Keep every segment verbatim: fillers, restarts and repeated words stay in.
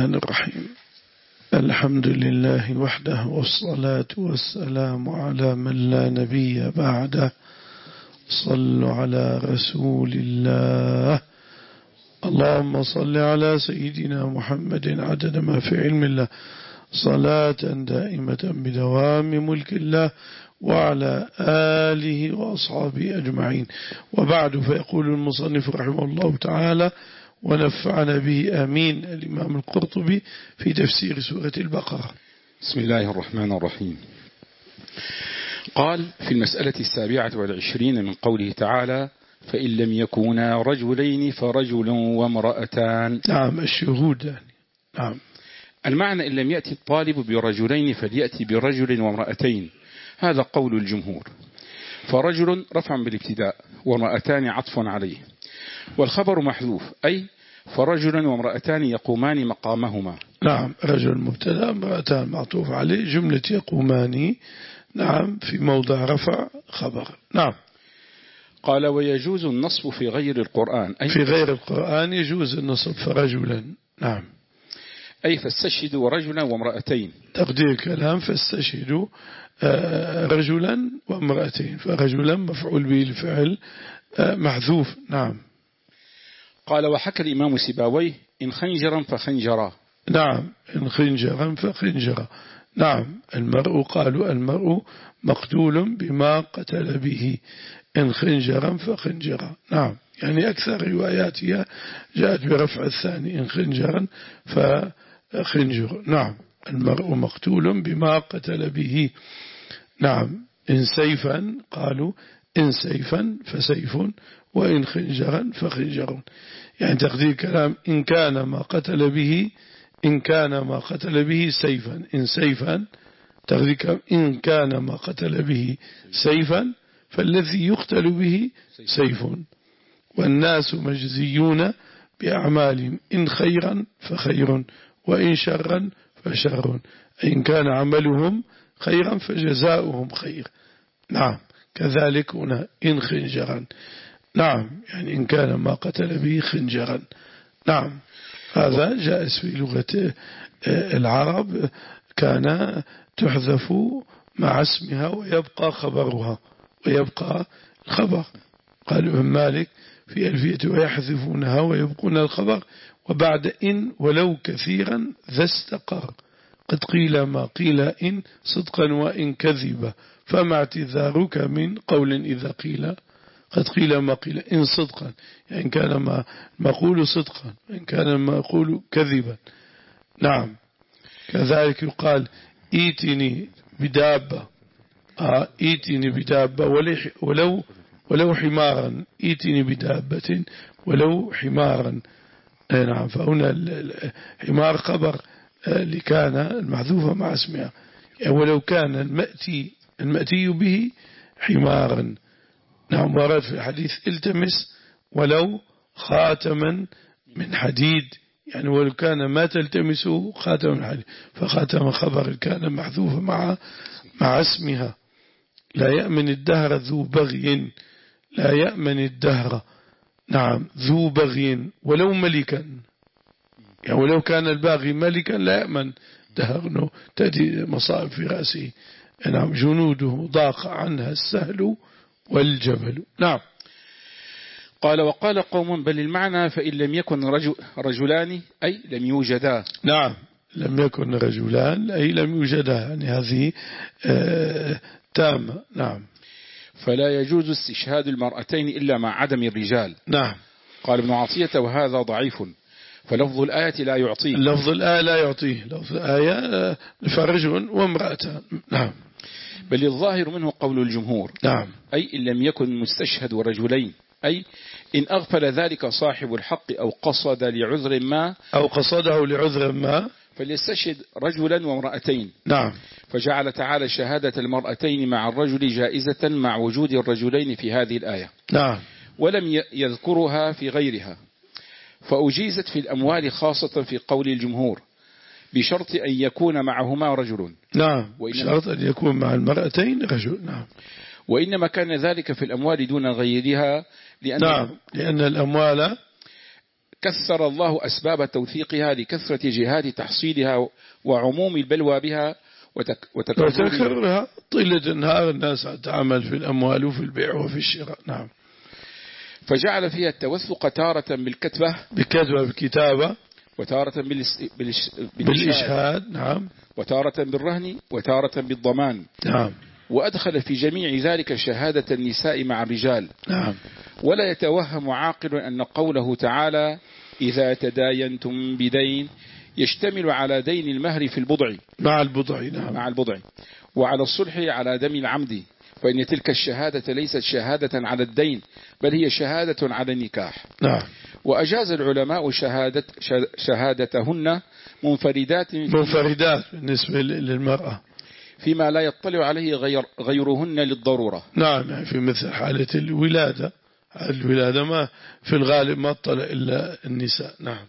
الرحمن الرحيم. الحمد لله وحده، والصلاة والسلام على من لا نبي بعده. صلوا على رسول الله. اللهم صل على سيدنا محمد عدد ما في علم الله، صلاة دائمة بدوام ملك الله، وعلى آله وأصحابه أجمعين. وبعد، فيقول المصنف رحمه الله تعالى ونفعنا به آمين، الإمام القرطبي في تفسير سورة البقرة. بسم الله الرحمن الرحيم. قال في المسألة السابعة والعشرين من قوله تعالى: فإن لم يكونا رجلين فرجل وامرأتان. نعم، الشهود يعني. نعم. المعنى إن لم يأتي الطالب برجلين فليأتي برجل وامرأتين، هذا قول الجمهور. فرجل رفع بالابتداء، وامرأتان عطف عليه، والخبر محذوف، أي فرجل وامرأتان يقومان مقامهما. نعم، رجل مبتدأ، امرأتان معطوف عليه، جملة يقومان نعم في موضع رفع خبر. نعم. قال: ويجوز النصب في غير القرآن، أي في غير القرآن يجوز النصب فرجلا. نعم، أي فاستشهدوا رجلا وامرأتين. تقدير كلام فاستشهدوا رجلا وامرأتين، فرجلا مفعول به الفعل محذوف. نعم. قال: وحكى الإمام سباويه: إن خنجرا فخنجرا. نعم، إن خنجرا فخنجرا. نعم، المرء قالوا المرء مقتول بما قتل به، إن خنجرا فخنجرا. نعم، يعني أكثر رواياتها جاءت برفع الثاني، إن خنجرا فخنجر. نعم، المرء مقتول بما قتل به. نعم، إن سيفا قالوا إن سيفا فسيف، وإن خنجرا فخنجر، يعني تقدير كلام إن كان ما قتل به، إن كان ما قتل به سيفا، إن سيفا تقدير كلام إن كان ما قتل به سيفا فالذي يقتل به سيف. والناس مجزيون بأعمالهم، إن خيرا فخير، وإن شرا فشر، إن كان عملهم خيرا فجزاؤهم خير. نعم، كذلك هنا إن خنجرا. نعم، يعني إن كان ما قتل به خنجرا. نعم، هذا جائز في لغة العرب، كان تحذف مع اسمها ويبقى خبرها، ويبقى الخبر. قال ابن مالك في ألفية: ويحذفونها ويبقون الخبر، وبعد إن ولو كثيرا ذا استقر، قد قيل ما قيل إن صدقا وإن كذبا، فما اعتذارك من قول إذا قيل قد قيل ما قيل إن صدقا، يعني إن كان ما مقول صدقا، إن كان ما يقول كذبا. نعم، كذلك يقال إيتني بدابة، آه إيتني بدابة ولو ولو حمارا، إيتني بدابة ولو حمارا. نعم، فهنا الحمار خبر لكان المحذوفة مع اسمها، يعني ولو كان المأتي المأتي به حمارا. نعم، ورد في الحديث: التمس ولو خاتما من حديد، يعني ولو كان ما تلتمسه خاتما من حديد، فخاتم خبر كان محذوفة مع مع اسمها. لا يأمن الدهر ذو بغي، لا يأمن الدهر نعم ذو بغي ولو ملكا، يعني ولو كان الباغي ملكا لا يأمن دهر، تأتي مصائب في رأسه. نعم، جنوده ضاق عنها السهل والجبل. نعم. قال: وقال قوم: بل المعنى فإن لم يكن رجل رجلان، أي لم يوجدا. نعم، لم يكن رجلان أي لم يوجدا، يعني هذه آه تامة. نعم. فلا يجوز استشهاد المرأتين إلا مع عدم الرجال. نعم. قال ابن عطية: وهذا ضعيف، فلفظ الآية لا يعطيه. لفظ الآية لا يعطيه، لفظ الآية فرجل وامرأتان. نعم. بل الظاهر منه قول الجمهور. نعم. أي إن لم يكن مستشهد رجلين، أي إن أغفل ذلك صاحب الحق أو قصد لعذر ما أو قصده لعذر ما فليستشهد رجلا وامرأتين. نعم. فجعل تعالى شهادة المرأتين مع الرجل جائزة مع وجود الرجلين في هذه الآية. نعم. ولم يذكرها في غيرها، فأجيزت في الأموال خاصة في قول الجمهور، بشرط أن يكون معهما رجل. نعم، بشرط أن يكون مع المرأتين رجل. نعم. وإنما كان ذلك في الأموال دون غيرها، لأن نعم، لأن الأموال فكسر الله أسباب توثيقها لكثرة جهات تحصيلها وعموم البلوى بها وتكررها. وتكررها طيلة النهار الناس تعمل في الأموال وفي البيع وفي الشراء. نعم. فجعل فيها التوثق تارة بالكتبة بكتبة بالكتابة، وتارة بالإس... بالإش... بالإشهاد. نعم. وتارة بالرهن، وتارة بالضمان. نعم. وأدخل في جميع ذلك شهادة النساء مع الرجال. نعم. ولا يتوهم عاقل أن قوله تعالى إذا تداينتم بدين يشتمل على دين المهر في البضع مع البضع. نعم. مع البضع وعلى الصلح على دم العمد، فإن تلك الشهادة ليست شهادة على الدين بل هي شهادة على النكاح. نعم. وأجاز العلماء شهادة شهادتهن منفردات منفردات بالنسبة للمرأة فيما لا يطلع عليه غير غيرهن للضرورة. نعم. في مثل حالة الولادة، الولادة ما في الغالب ما اطلع إلا النساء. نعم.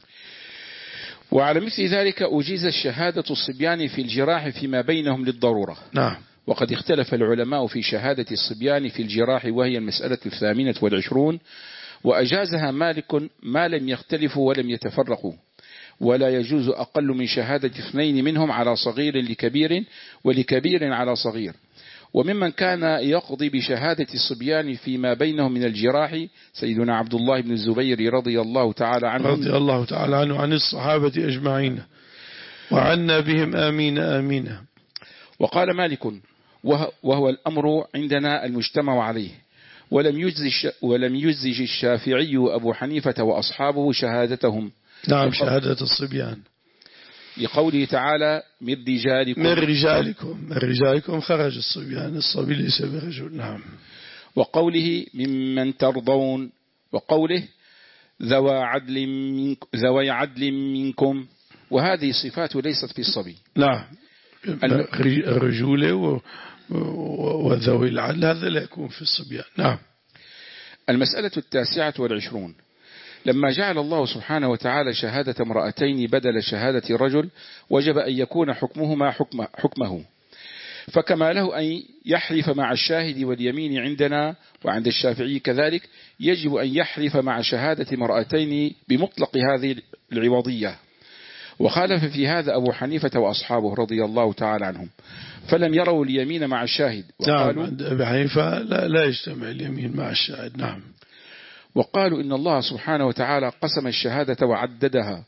وعلى مثل ذلك أجيز الشهادة الصبيان في الجراح فيما بينهم للضرورة. نعم. وقد اختلف العلماء في شهادة الصبيان في الجراح، وهي المسألة الثامنة والعشرون، وأجازها مالك ما لم يختلفوا ولم يتفرقوا، ولا يجوز أقل من شهادة اثنين منهم على صغير لكبير ولكبير على صغير. وممن كان يقضي بشهادة الصبيان فيما بينهم من الجراح سيدنا عبد الله بن الزبير رضي الله تعالى عنه رضي الله تعالى عنه عن الصحابة أجمعين وعنا بهم آمين آمين. وقال مالك وهو الأمر عندنا المجتمع عليه، ولم يجزج ولم يجزج الشافعي أبو حنيفة وأصحابه شهادتهم. نعم. شهادة الصبيان لقوله تعالى من رجالكم من رجالكم من رجالكم خرج الصبيان، الصبي ليس برجل. نعم. وقوله ممن ترضون، وقوله ذوى عدل منك ذوي عدل منكم، وهذه صفات ليست في الصبي. نعم. الرجولة وذوي العدل هذا لا يكون في الصبيان. نعم. المسألة التاسعة والعشرون، لما جعل الله سبحانه وتعالى شهادة امرأتين بدل شهادة رجل وجب أن يكون حكمهما حكم حكمه، فكما له أن يحلف مع الشاهد واليمين عندنا وعند الشافعي كذلك يجب أن يحلف مع شهادة امرأتين بمطلق هذه العوضية. وخالف في هذا أبو حنيفة وأصحابه رضي الله تعالى عنهم، فلم يروا اليمين مع الشاهد وقالوا نعم. أبي حنيفة لا, لا يجتمع اليمين مع الشاهد. نعم. وقالوا إن الله سبحانه وتعالى قسم الشهادة وعددها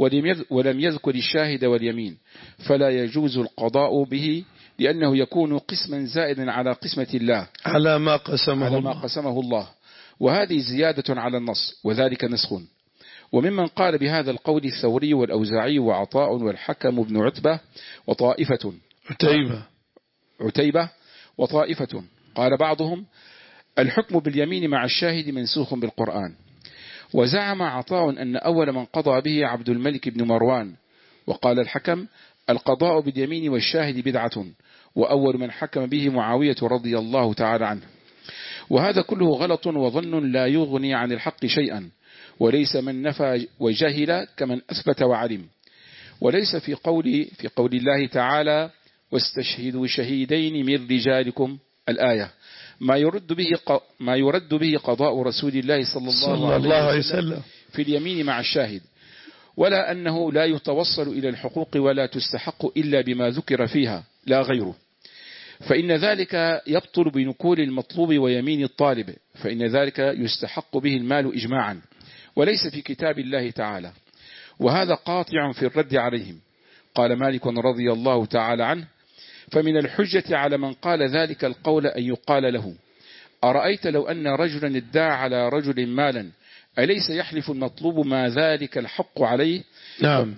ولم يذكر الشاهد واليمين، فلا يجوز القضاء به لأنه يكون قسما زائدا على قسمة الله على ما قسمه على الله. ما قسمه الله، وهذه زيادة على النص وذلك نسخ. وممن قال بهذا القول الثوري والأوزاعي وعطاء والحكم بن عتبة وطائفة عتيبة عتيبة وطائفة. قال بعضهم الحكم باليمين مع الشاهد منسوخ بالقرآن. وزعم عطاء أن أول من قضى به عبد الملك بن مروان. وقال الحكم القضاء باليمين والشاهد بدعة، وأول من حكم به معاوية رضي الله تعالى عنه. وهذا كله غلط وظن لا يغني عن الحق شيئا، وليس من نفى وجهل كمن أثبت وعلم. وليس في قول في قول الله تعالى واستشهدوا شهيدين من رجالكم الآية ما يرد به ما يرد به قضاء رسول الله صلى الله, صلى الله عليه وسلم في اليمين مع الشاهد، ولا أنه لا يتوصل إلى الحقوق ولا تستحق إلا بما ذكر فيها لا غيره، فإن ذلك يبطل بنقول المطلوب ويمين الطالب، فإن ذلك يستحق به المال إجماعا وليس في كتاب الله تعالى، وهذا قاطع في الرد عليهم. قال مالك رضي الله تعالى عنه فمن الحجة على من قال ذلك القول أن يقال له أرأيت لو أن رجلا ادعى على رجل مالا أليس يحلف المطلوب ما ذلك الحق عليه؟ نعم.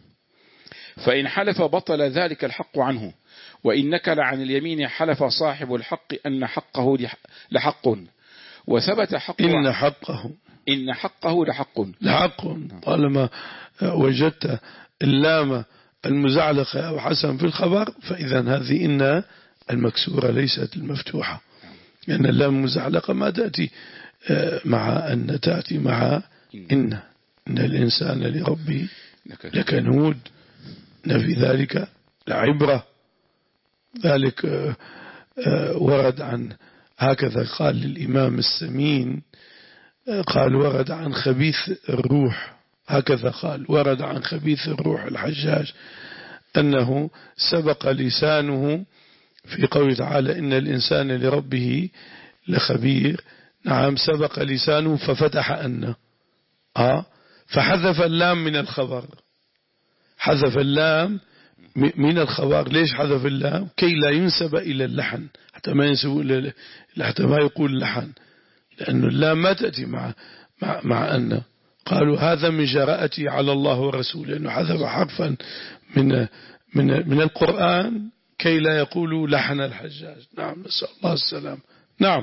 فإن حلف بطل ذلك الحق عنه، وإن نكل عن اليمين حلف صاحب الحق أن حقه لحق وثبت حقه إن حقه إن حقه لحق لحق طالما وجدت اللام المزعلقة أو حسن في الخبر فإذا هذه إن المكسورة ليست المفتوحة، لأن اللام المزعلقة ما تأتي مع أن تأتي مع إن إن الإنسان لربه لكنود إن في ذلك لعبرة. ذلك ورد عن هكذا قال للإمام السمين قال ورد عن خبيث الروح هكذا قال. ورد عن خبيث الروح الحجاج أنه سبق لسانه في قوله تعالى إن الإنسان لربه لخبير. نعم سبق لسانه ففتح أن آه فحذف اللام من الخبر، حذف اللام من الخبر. ليش حذف اللام؟ كي لا ينسب إلى اللحن، حتى ما ينسب إلى حتى ما يقول لحن، لأن اللام ما تأتي مع مع, مع أن. قالوا هذا من جراءتي على الله ورسوله، لأنه حذف حرفا من من من القرآن كي لا يقولوا لحن الحجاج. نعم نسأل الله السلام. نعم.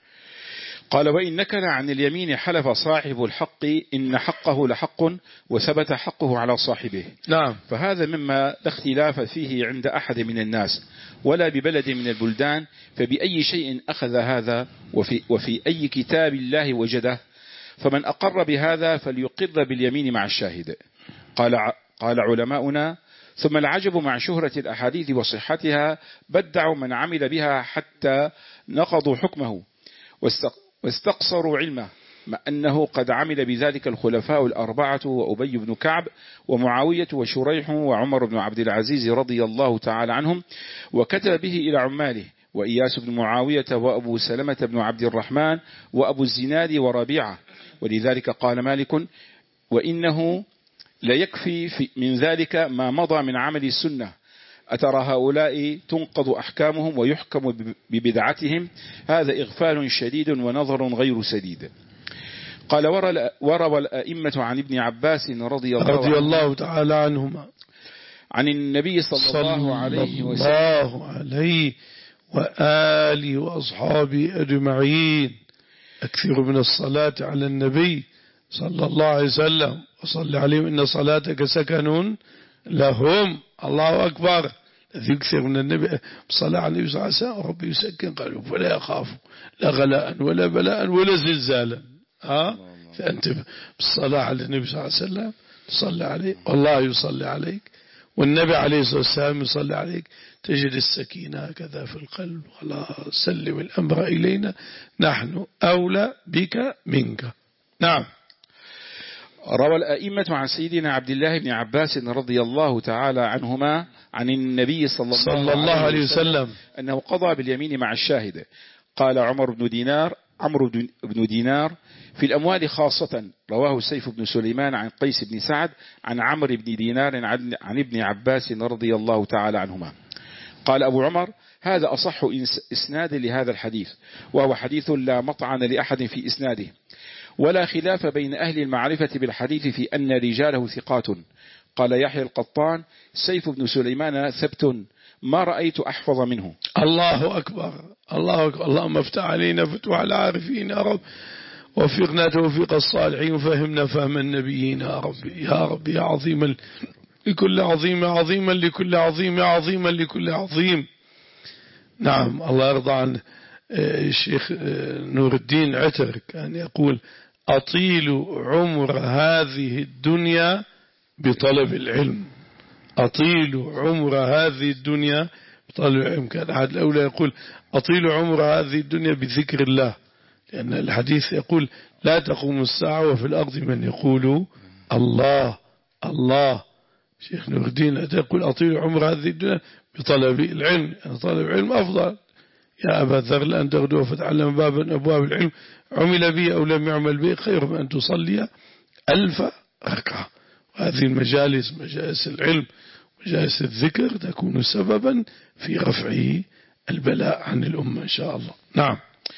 قال وإن نكل عن اليمين حلف صاحب الحق إن حقه لحق وثبت حقه على صاحبه. نعم. فهذا مما لا اختلاف فيه عند أحد من الناس ولا ببلد من البلدان، فبأي شيء أخذ هذا وفي, وفي أي كتاب الله وجده، فمن أقر بهذا فليقر باليمين مع الشاهد. قال, قال علماؤنا ثم العجب مع شهرة الأحاديث وصحتها بدعوا من عمل بها حتى نقضوا حكمه واستقصروا علمه، مع أنه قد عمل بذلك الخلفاء الأربعة وأبي بن كعب ومعاوية وشريح وعمر بن عبد العزيز رضي الله تعالى عنهم، وكتب به إلى عماله وإياس بن معاوية وأبو سلمة بن عبد الرحمن وأبو الزناد وربيعة. ولذلك قال مالك وإنه لا يكفي من ذلك ما مضى من عمل السنة، أترى هؤلاء تنقض أحكامهم ويحكم ببدعتهم، هذا إغفال شديد ونظر غير سديد. قال وروى الأئمة عن ابن عباس رضي الله, رضي الله تعالى عنهما عن النبي صلى الله عليه وسلم الله عليه وآله وأصحابه أجمعين أكثر من الصلاة على النبي صلى الله عليه وسلم وصل عليهم إن صلاتك سكن لهم. الله أكبر. الذي يكثر من النبي صلى على النبي صلى الله عليه وسلم ربي يسكن قلبه فلا يخاف لا غلاء ولا بلاء ولا زلزالا. ها فأنت بالصلاة على النبي صلى الله عليه وسلم تصلي عليه والله يصلي عليك والنبي عليه الصلاة والسلام يصلي عليك، تجد السكينة كذا في القلب. خلاص سلم الأمر إلينا نحن أولى بك منك. نعم. روى الأئمة عن سيدنا عبد الله بن عباس رضي الله تعالى عنهما عن النبي صلى الله, صلى الله عليه وسلم أنه قضى باليمين مع الشاهد. قال عمر بن دينار عمرو بن دينار في الأموال خاصة، رواه سيف بن سليمان عن قيس بن سعد عن عمرو بن دينار عن ابن عباس رضي الله تعالى عنهما. قال أبو عمر هذا أصح إسناد لهذا الحديث، وهو حديث لا مطعن لأحد في إسناده، ولا خلاف بين أهل المعرفة بالحديث في أن رجاله ثقات. قال يحيى القطان سيف بن سليمان ثبت ما رأيت أحفظ منه. الله أكبر. الله أكبر. اللهم افتح علينا فتوح العارفين يا رب، وفقنا توفيق الصالحين وفهمنا فهم النبيين يا رب يا رب يا عظيما لكل عظيم عظيما لكل عظيم عظيما لكل عظيم. نعم. الله يرضى عن الشيخ نور الدين عتر كان يقول أطيل عمر هذه الدنيا بطلب العلم، أطيل عمر هذه الدنيا بطلب العلم. كان أحد الأولى يقول أطيل عمر هذه الدنيا بذكر الله، لأن الحديث يقول لا تقوم الساعة وفي الأرض من يقول الله الله. شيخ نور الدين يقول أطيل عمر هذه الدنيا بطلب العلم، يعني طلب العلم أفضل. يا أبا ذر لأن تغدو فتعلم بابا أبواب العلم عمل به أو لم يعمل به خير من أن تصلي ألف ركعة. وهذه المجالس مجالس العلم مجالس الذكر تكون سببا في رفع البلاء عن الأمة إن شاء الله. نعم.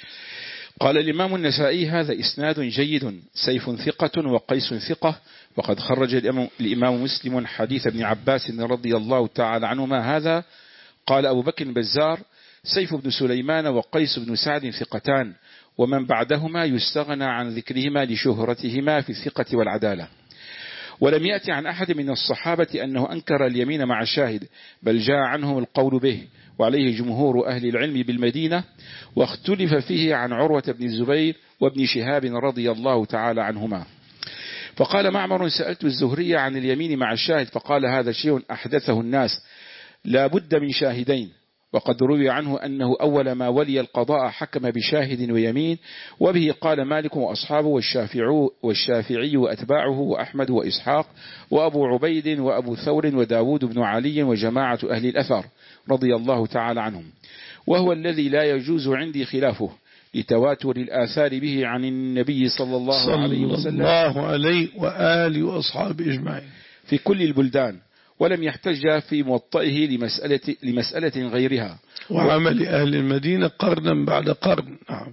قال الإمام النسائي هذا إسناد جيد، سيف ثقة وقيس ثقة، وقد خرج الإمام مسلم حديث ابن عباس رضي الله تعالى عنهما هذا. قال أبو بكر بزار سيف بن سليمان وقيس بن سعد ثقتان، ومن بعدهما يستغنى عن ذكرهما لشهرتهما في الثقة والعدالة. ولم يأتي عن أحد من الصحابة أنه أنكر اليمين مع الشاهد، بل جاء عنهم القول به، وعليه جمهور أهل العلم بالمدينة، واختلف فيه عن عروة بن الزبير وابن شهاب رضي الله تعالى عنهما. فقال معمر سألت الزهري عن اليمين مع الشاهد فقال هذا شيء أحدثه الناس لا بد من شاهدين. وقد روي عنه أنه أول ما ولي القضاء حكم بشاهد ويمين، وبه قال مالك وأصحابه والشافعي, والشافعي وأتباعه وأحمد وإسحاق وأبو عبيد وأبو ثور وداود بن علي وجماعة أهل الأثر رضي الله تعالى عنهم، وهو الذي لا يجوز عندي خلافه لتواتر الآثار به عن النبي صلى الله صلى عليه وسلم الله عليه وآله وأصحابه أجمعين في كل البلدان، ولم يحتج في موطئه لمسألة, لمسألة غيرها، وعمل أهل المدينة قرنا بعد قرن. نعم.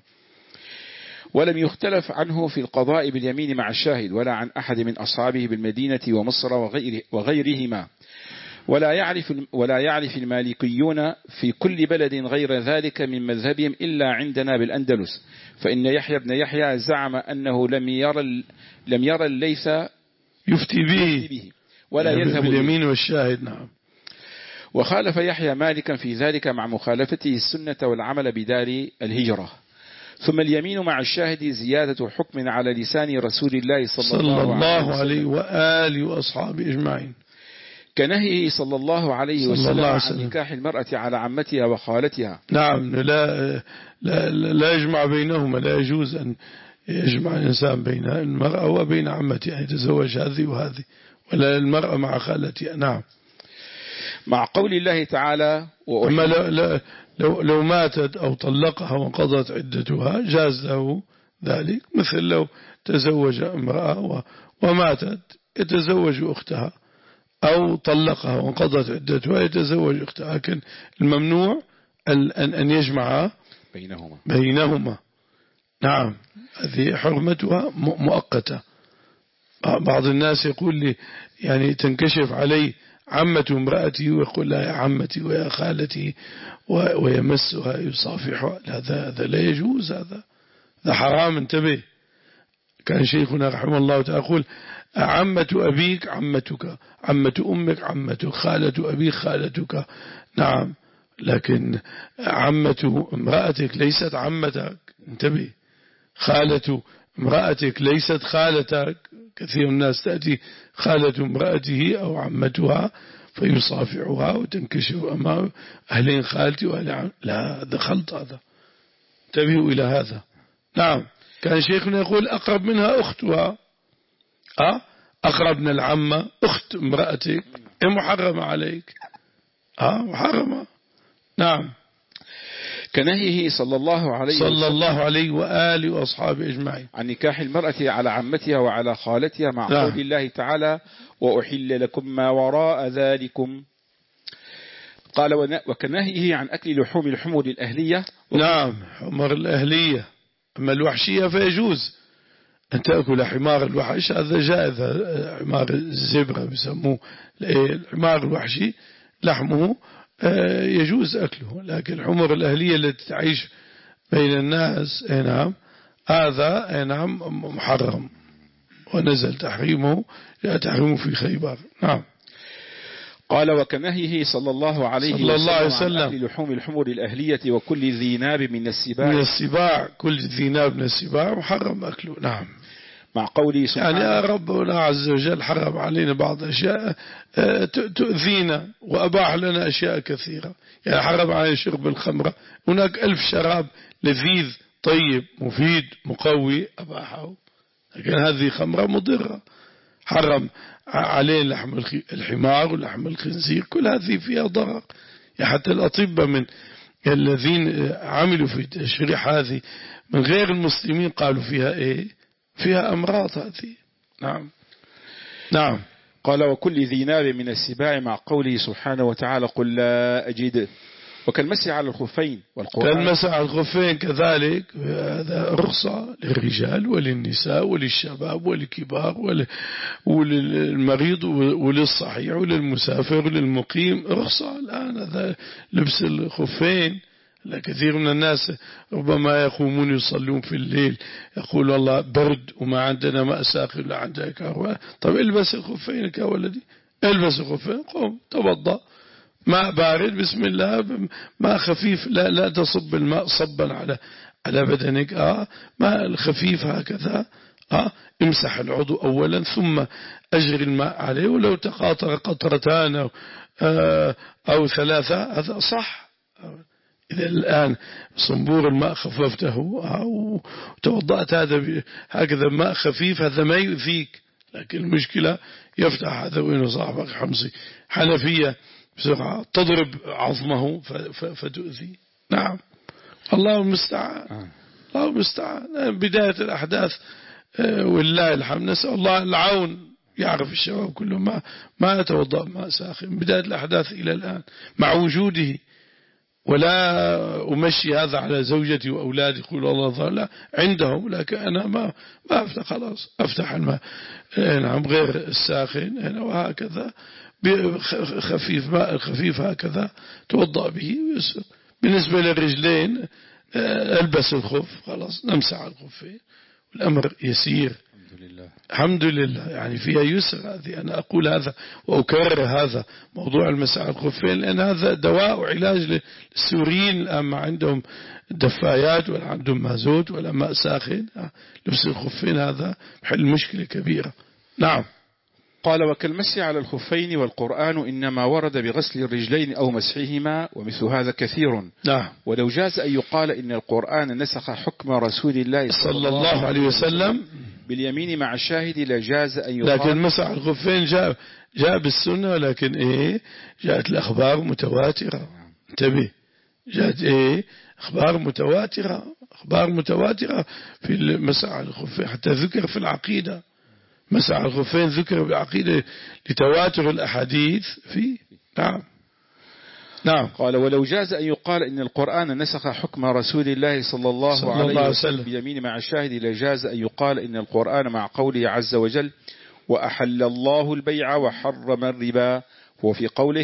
ولم يختلف عنه في القضاء باليمين مع الشاهد ولا عن أحد من أصحابه بالمدينة ومصر وغيره وغيرهما، ولا يعرف ولا يعرف المالكيون في كل بلد غير ذلك من مذهبهم إلا عندنا بالأندلس، فإن يحيى بن يحيى زعم أنه لم يرى لم يرى الليث يفتي به, به ولا يذهب باليمين والشاهد. نعم. وخالف يحيى مالكا في ذلك مع مخالفته السنة والعمل بدار الهجرة. ثم اليمين مع الشاهد زيادة حكم على لسان رسول الله صلى, صلى الله, الله عليه وآله وأصحابه أجمعين، كنهيه صلى الله عليه وسلم عن نكاح المرأة على عمتها وخالتها. نعم. لا, لا, لا يجمع بينهما، لا يجوز أن يجمع الإنسان بين المرأة وبين عمتها، يتزوج هذه وهذه، ولا المرأة مع خالتها. نعم. مع قول الله تعالى أما لو, لو, لو ماتت أو طلقها وانقضت عدتها جاز له ذلك، مثل لو تزوج امرأة وماتت يتزوج أختها، أو طلقها وانقضت عدتها يتزوج أختها، لكن الممنوع أن يجمع بينهما بينهما. نعم. هذه حرمتها مؤقتة. بعض الناس يقول لي يعني تنكشف علي عمة امرأتي ويقول لها يا عمتي ويا خالتي ويمسها يصافحها، هذا هذا لا يجوز، هذا هذا حرام. انتبه. كان شيخنا رحمه الله تعالى يقول عمة أبيك عمتك، عمة أمك عمتك، خالة أبيك خالتك. نعم. لكن عمة امرأتك ليست عمتك. انتبه. خالة امرأتك ليست خالتك. كثير من الناس تأتي خالة امرأته أو عمتها فيصافعها وتنكشف أمام أهلين خالتي وأهل عم. لا، هذا خلط، هذا انتبهوا إلى هذا. نعم. كان شيخنا يقول أقرب منها أختها. أه؟ أقرب من العمة أخت امرأتك محرمة عليك. أه؟ محرمة. نعم. كنهيه صلى الله عليه صلى الله عليه وآله وأصحابه أجمعين عن نكاح المرأة على عمتها وعلى خالتها مع قول الله تعالى وأحل لكم ما وراء ذلكم. قال وكنهيه عن أكل لحوم الحمر الأهلية. نعم. حمر الأهلية. أما الوحشية فيجوز أن تأكل حمار الوحش، هذا جائز. حمار الزبرة بيسموه الحمار الوحشي لحمه يجوز أكله، لكن الحمر الأهلية التي تعيش بين الناس نعم هذا نعم محرم، ونزل تحريمه، جاء تحريمه في خيبر. نعم. قال وكنهيه صلى الله عليه صلى الله عليه وسلم عن وسلم أكل لحوم الحمر الأهلية وكل ذي ناب من السباع من السباع كل ذي ناب من السباع محرم أكله. نعم. مع قوله سبحانه يعني يا ربنا عز وجل حرم علينا بعض أشياء تؤذينا وأباح لنا أشياء كثيرة. يعني حرم علينا شرب الخمرة، هناك ألف شراب لذيذ طيب مفيد مقوي أباحه، لكن هذه خمرة مضرة. حرم علينا لحم الحمار ولحم الخنزير، كل هذه فيها ضرر. يعني حتى الأطباء من الذين عملوا في تشريح هذه من غير المسلمين قالوا فيها إيه؟ فيها أمراض هذه. نعم. نعم. قال وكل ذي ناب من السباع مع قوله سبحانه وتعالى قل لا أجد. وكالمسح على الخفين والقرآن. كالمسح على الخفين كذلك، هذا رخصة للرجال وللنساء وللشباب وللكبار وللمريض وللصحيح وللمسافر وللمقيم، رخصة الآن هذا لبس الخفين. كثير من الناس ربما يقومون يصلون في الليل يقول والله برد وما عندنا ماء ساخن ولا عندنا كهرباء. طب البس الخفين يا ولدي، البس الخفين، قم توضأ، ماء بارد بسم الله، ماء خفيف، لا لا تصب الماء صبا على على بدنك، اه ماء الخفيف هكذا، اه امسح العضو اولا ثم اجري الماء عليه، ولو تقاطر قطرتان او, آه أو ثلاثة هذا صح، إذا الآن صنبور الماء خففته وتوضأت هذا هكذا ماء خفيف هذا ما يؤذيك، لكن المشكلة يفتح هذا وين صاحبك حمصي حنفية بسرعة تضرب عظمه فتؤذي. نعم الله المستعان، الله المستعان. بداية الأحداث والله الحمد، نسأل الله العون، يعرف الشباب كله ما ما يتوضأ ماء ساخن بداية الأحداث إلى الآن مع وجوده. ولا أمشي هذا على زوجتي وأولادي يقول الله ظهر لا عندهم، لكن أنا ما ما أفتح خلاص أفتح الماء نعم غير الساخن وهكذا خفيف ماء خفيف هكذا توضأ به ويسر. بالنسبة للرجلين ألبس الخف خلاص نمسح الخفين والأمر يسير الحمد لله. الحمد لله يعني فيها يسر هذه. أنا أقول هذا وأكرر هذا موضوع المسح الخفين لأن هذا دواء وعلاج للسوريين الآن ما عندهم دفايات ولا عندهم مازوت ولا ماء ساخن، لبس الخفين هذا حل مشكلة كبيرة. نعم. قال وكالمسح على الخفين والقرآن إنما ورد بغسل الرجلين أو مسحهما ومثل هذا كثير. نعم. ولو جاز أن يقال إن القرآن نسخ حكم رسول الله صلى الله عليه وسلم باليمين مع الشاهد لجاز أن يقال، لكن مسح الخفين جاء جاء بالسنة، لكن إيه جاءت الأخبار متواترة. انتبه جاءت إيه أخبار متواترة، أخبار متواترة في المسح على الخفين، حتى ذكر في العقيدة مسح الخفين ذكر بالعقيدة لتواتر الأحاديث فيه. نعم. نعم. قال ولو جاز أن يقال إن القرآن نسخ حكم رسول الله صلى الله, صلى الله عليه وسلم بيمين مع الشاهد لجاز أن يقال إن القرآن مع قوله عز وجل وأحل الله البيع وحرم الربا، وفي قوله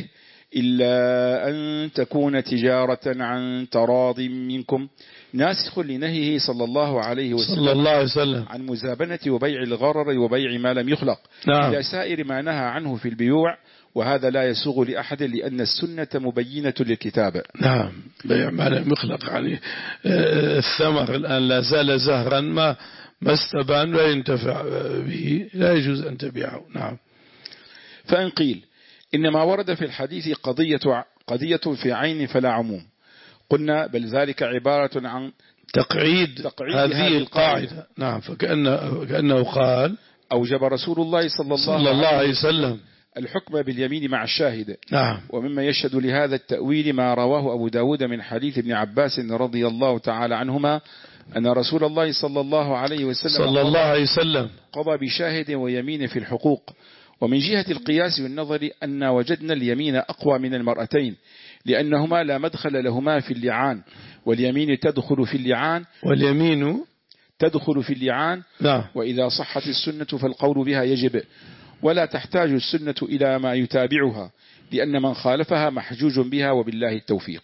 إلا أن تكون تجارة عن تراض منكم ناسخ لنهيه صلى الله عليه وسلم, صلى الله عليه وسلم عن مزابنة وبيع الغرر وبيع ما لم يخلق. نعم. إلى سائر ما نهى عنه في البيوع، وهذا لا يسوغ لأحد لأن السنة مبينة للكتاب. نعم بيع ما لم يخلق يعني الثمر الآن لا زال زهرا ما ما استبان لا ينتفع به لا يجوز أن تبيعه. نعم. فإن قيل إنما ورد في الحديث قضية قضية في عين فلا عموم، قلنا بل ذلك عبارة عن تقعيد, تقعيد هذه القاعدة. نعم. فكأنه كأنه قال أوجب رسول الله صلى الله, صلى الله عليه وسلم الحكم باليمين مع الشاهد. نعم. ومما يشهد لهذا التأويل ما رواه أبو داود من حديث ابن عباس رضي الله تعالى عنهما أن رسول الله صلى الله عليه وسلم صلى الله عليه وسلم قضى بشاهد ويمين في الحقوق. ومن جهة القياس والنظر أن وجدنا اليمين أقوى من المرأتين لأنهما لا مدخل لهما في اللعان، واليمين تدخل في اللعان واليمين تدخل في اللعان. نعم. وإذا صحت السنة فالقول بها يجب، ولا تحتاج السنة إلى ما يتابعها لأن من خالفها محجوج بها وبالله التوفيق.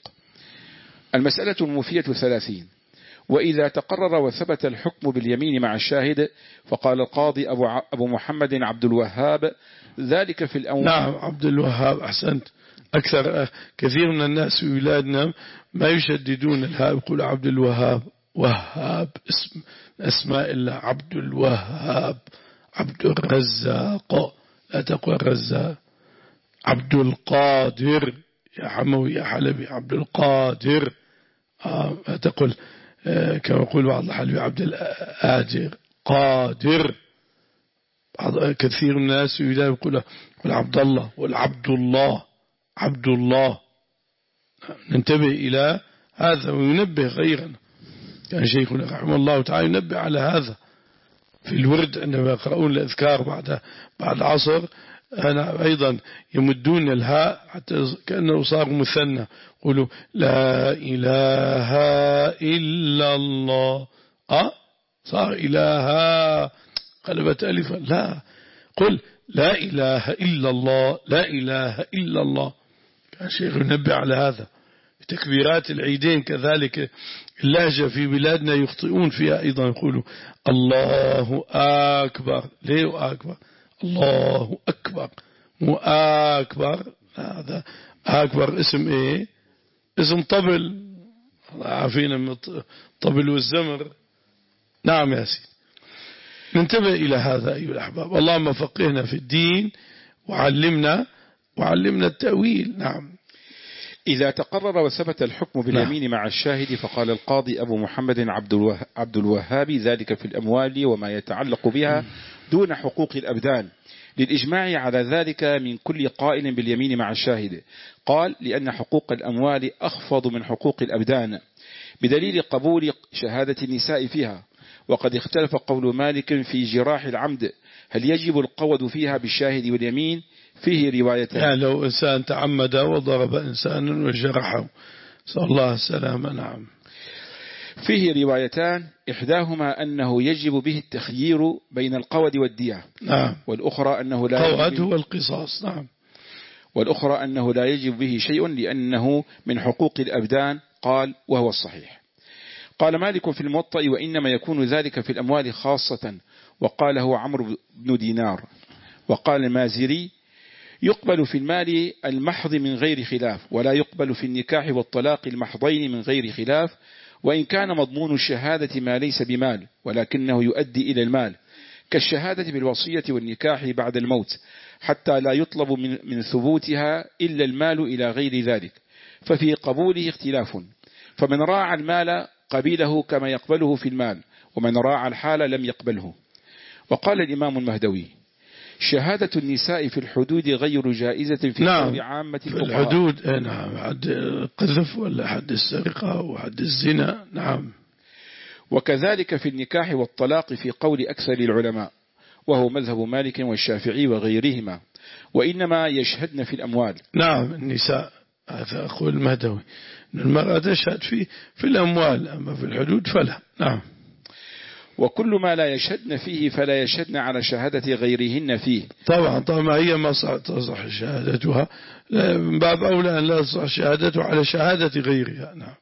المسألة المفية ثلاثين. وإذا تقرر وثبت الحكم باليمين مع الشاهد فقال القاضي أبو, أبو محمد عبد الوهاب ذلك في الأول. نعم عبد الوهاب أحسنت. أكثر كثير من الناس في بلادنا ما يشددون الهاء يقول عبد الوهاب. وهاب اسم أسماء الله عبد الوهاب. عبد الرزاق لا تقول الرزاق. عبد القادر يا حموي يا حلبي عبد القادر. آه لا تقول آه كما يقول بعض الحلبي عبد الآجر قادر. كثير من الناس يقول عبد الله والعبد الله عبد الله. ننتبه إلى هذا وينبه غيرنا. كان شيخنا رحمه الله تعالى ينبه على هذا في الورد عندما يقرؤون الأذكار بعد بعد العصر. أنا أيضا يمدون الهاء حتى كأنه صار مثنى. قولوا لا إله إلا الله. أه صار إله قلبت ألفا. لا قل لا إله إلا الله لا إله إلا الله. كان شيخ ينبه على هذا. تكبيرات العيدين كذلك اللهجة في بلادنا يخطئون فيها أيضا يقولوا الله أكبر. ليه أكبر؟ الله أكبر مو أكبر. هذا أكبر اسم إيه؟ اسم طبل. الله عافينا من الطبل والزمر. نعم يا سيدي. ننتبه إلى هذا أيها الأحباب. اللهم فقهنا في الدين وعلمنا وعلمنا التأويل. نعم. إذا تقرر وثبت الحكم باليمين مع الشاهد فقال القاضي أبو محمد عبد الوهاب ذلك في الأموال وما يتعلق بها دون حقوق الأبدان، للإجماع على ذلك من كل قائل باليمين مع الشاهد. قال لأن حقوق الأموال أخفض من حقوق الأبدان بدليل قبول شهادة النساء فيها. وقد اختلف قول مالك في جراح العمد هل يجب القود فيها بالشاهد واليمين؟ فيه روايتان. يعني لو إنسان تعمد وضرب إنسانا وجرحه صلى الله السلامة. نعم. فيه روايتان، إحداهما أنه يجب به التخيير بين القود والدية. نعم. والأخرى أنه لا القود هو القصاص. نعم. والأخرى أنه لا يجب به شيء لأنه من حقوق الأبدان. قال وهو الصحيح. قال مالك في الموطأ وإنما يكون ذلك في الأموال خاصة، وقاله عمرو بن دينار. وقال المازري يقبل في المال المحض من غير خلاف، ولا يقبل في النكاح والطلاق المحضين من غير خلاف، وإن كان مضمون الشهادة ما ليس بمال ولكنه يؤدي إلى المال، كالشهادة بالوصية والنكاح بعد الموت، حتى لا يطلب من, من ثبوتها إلا المال إلى غير ذلك، ففي قبوله اختلاف، فمن راعى المال قبيله كما يقبله في المال، ومن راعى الحال لم يقبله. وقال الإمام المهدوي شهادة النساء في الحدود غير جائزة في نعم. عامة في الحدود. نعم. حد القذف ولا حد السرقة وحد الزنا. نعم. وكذلك في النكاح والطلاق في قول أكثر العلماء، وهو مذهب مالك والشافعي وغيرهما، وإنما يشهدن في الأموال. نعم. النساء هذا أخو المهدوي أن المرأة تشهد في في الأموال، أما في الحدود فلا. نعم. وكل ما لا يشهدن فيه فلا يشهدن على شهادة غيرهن فيه. طبعا طبعا هي ما تصح شهادتها، من باب أولى أن لا تصح شهادتها على شهادة غيرها. نعم.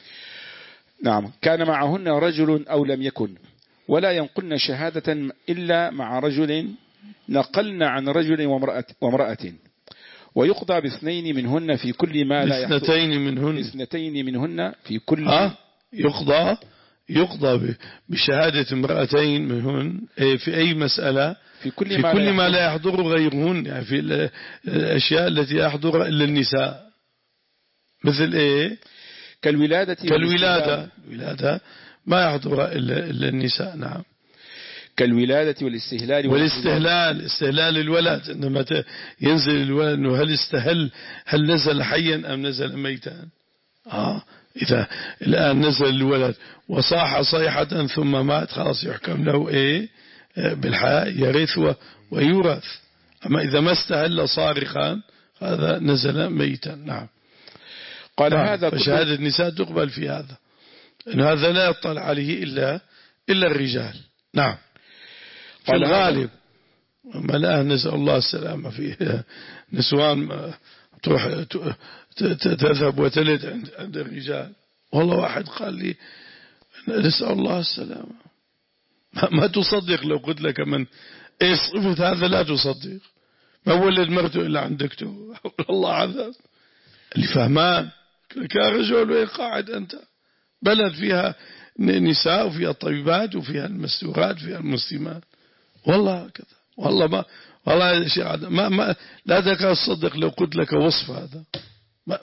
نعم. كان معهن رجل أو لم يكن، ولا ينقلن شهادة إلا مع رجل نقلن عن رجل وامرأة, وامرأة ويقضى باثنين منهن في كل ما لا يحضر. اثنتين منهن. اثنتين منهن في كل. ها يقضى يقضى بشهادة امرأتين منهن في أي مسألة في كل, في ما, كل لا ما لا يحضر غيرهن، يعني في الأشياء التي يحضر إلا النساء، مثل إيه؟ كالولادة. كالولادة الولادة ما يحضر إلا, إلا النساء. نعم. كالولادة والاستهلال والاستهلال استهلال الولد، عندما ينزل الولد إنه هل استهل، هل نزل حيا أم نزل ميتا. آه إذا الآن نزل الولد وصاح صيحة ثم مات خلاص يحكم له إيه بالحياة، يرث ويورث. أما إذا ما استهل صارخا هذا نزل ميتا. نعم. قال نعم. هذا فشهادة النساء تقبل في هذا، إن هذا لا يطلع عليه إلا إلا الرجال. نعم. في الغالب. أما الآن نسأل الله السلامة، في نسوان تروح تذهب وتلد عند الرجال. والله واحد قال لي نسأل الله السلامة، ما تصدق لو قلت لك من ايش صفة هذا، لا تصدق، ما ولد مرته إلا عند دكتور. الله عذاب اللي فهمان. يا رجل وين قاعد أنت؟ بلد فيها نساء وفيها طبيبات وفيها المستورات وفيها المسلمات. والله كذا. والله ما والله شيء ما ما لا تكاد تصدق لو قلت لك وصف هذا. ما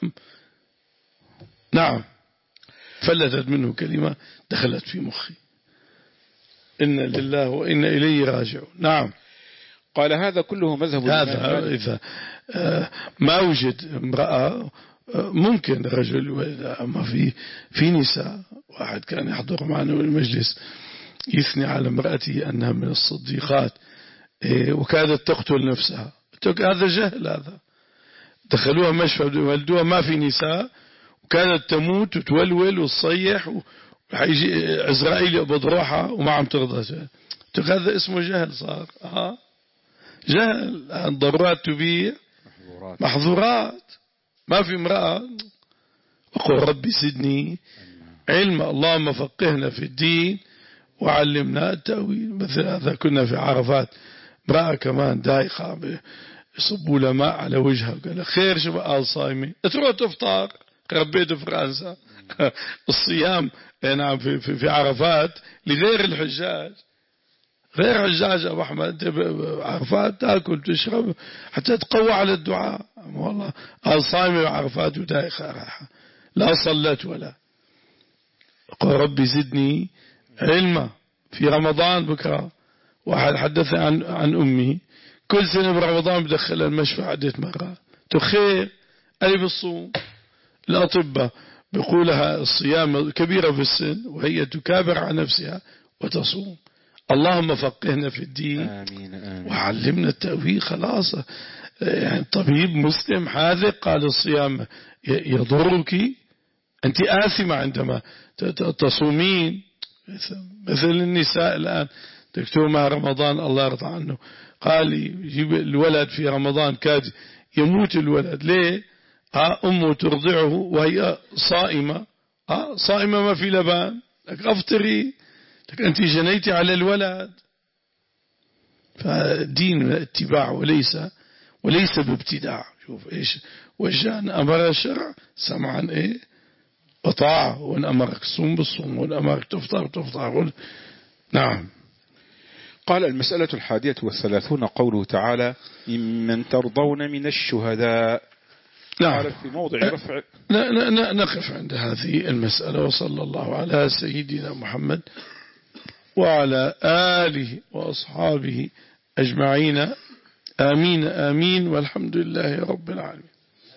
نعم. فلتت منه كلمة دخلت في مخي، إن لله وإن إليه راجعون. نعم. قال هذا كله مذهب هذا إذا ما وجد امرأة ممكن رجل، أما في في نساء. واحد كان يحضر معنا المجلس يثني على امرأته أنها من الصديقات وكادت تقتل نفسها. هذا جهل. هذا دخلوها مشفى ولدوها ما في نساء وكانت تموت وتولول وتصيح وحيجي عزرائيل يقبض روحها وما عم ترضى. هذا اسمه جهل صار. ها جهل. الضرورات تبيع محظورات. ما في امرأة. وقل ربي زدني علما، اللهم فقهنا في الدين وعلمنا التأويل. مثل هذا كنا في عرفات، امرأة كمان دايخة يصبوا لها ماء على وجهها، قال خير شو بقى صايمة تروح تفطر. ربيت في فرنسا الصيام نعم في, في, في عرفات لغير الحجاج. غير حجاج أبو أحمد عرفات تأكل تشرب حتى تقوى على الدعاء. والله الصائمة وعرفات ودائخة راحة لا صلت ولا قل ربي زدني علما. في رمضان بكرة واحد حدث عن عن أمي كل سنة برمضان بدخل المشفى عدة مرات تخير أي بالصوم. الأطباء بيقولها الصيام كبيرة في السن وهي تكابر عن نفسها وتصوم. اللهم فقهنا في الدين آمين آمين. وعلمنا التأويل. خلاص يعني طبيب مسلم حاذق قال الصيام يضرك، أنت آثمة عندما تصومين. مثل النساء الآن دكتور مع رمضان الله يرضى عنه قال يجيب الولد في رمضان كاد يموت الولد. ليه؟ أمه ترضعه وهي صائمة، صائمة ما في لبان، لك أفطري، لك أنت جنيتي على الولد. فالدين اتباع وليس وليس بابتداع. شوف إيش وجان أمر الشرع سمعا إيه وطاعة، وإن أمرك صوم بالصوم وإن أمرك تفطر تفطر. نعم. قال المسألة الحادية والثلاثون قوله تعالى ممن ترضون من الشهداء. نعم. قال في موضع رفع. نقف عند هذه المسألة. وصلى الله على سيدنا محمد وعلى آله وأصحابه أجمعين. آمين آمين والحمد لله رب العالمين.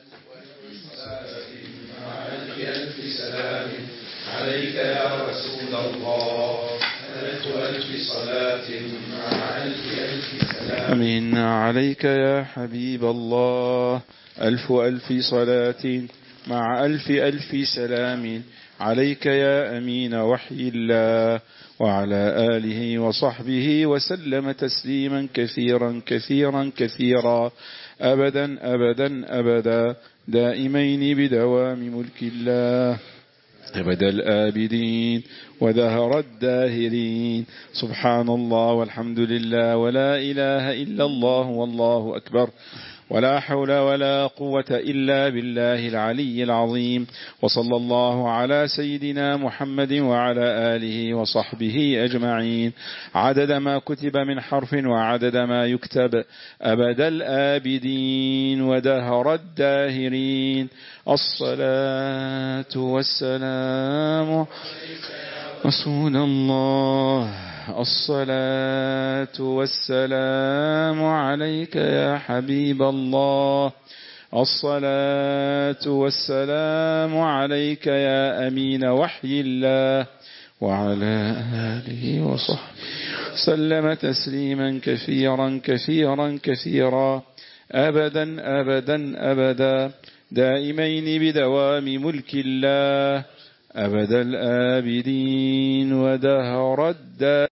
ألف سلام عليك يا رسول الله، ألف ألف صلاة مع ألف ألف سلام. أمين عليك يا حبيب الله، ألف ألف صلاة مع ألف ألف سلام عليك يا أمين وحي الله، وعلى آله وصحبه وسلم تسليما كثيرا كثيرا كثيرا أبدا أبدا أبدا دائمين بدوام ملك الله أبد الآبدين ودهر الداهرين. سبحان الله والحمد لله ولا إله إلا الله والله أكبر، ولا حول ولا قوة إلا بالله العلي العظيم. وصلى الله على سيدنا محمد وعلى آله وصحبه أجمعين عدد ما كتب من حرف وعدد ما يكتب أبد الآبدين ودهر الداهرين. الصلاة والسلام رسول الله، الصلاة والسلام عليك يا حبيب الله، الصلاة والسلام عليك يا أمين وحي الله، وعلى آله وصحبه سلم تسليما كثيرا كثيرا كثيرا أبدا أبدا أبدا دائمين بدوام ملك الله أبد الآبدين ودهر الدار.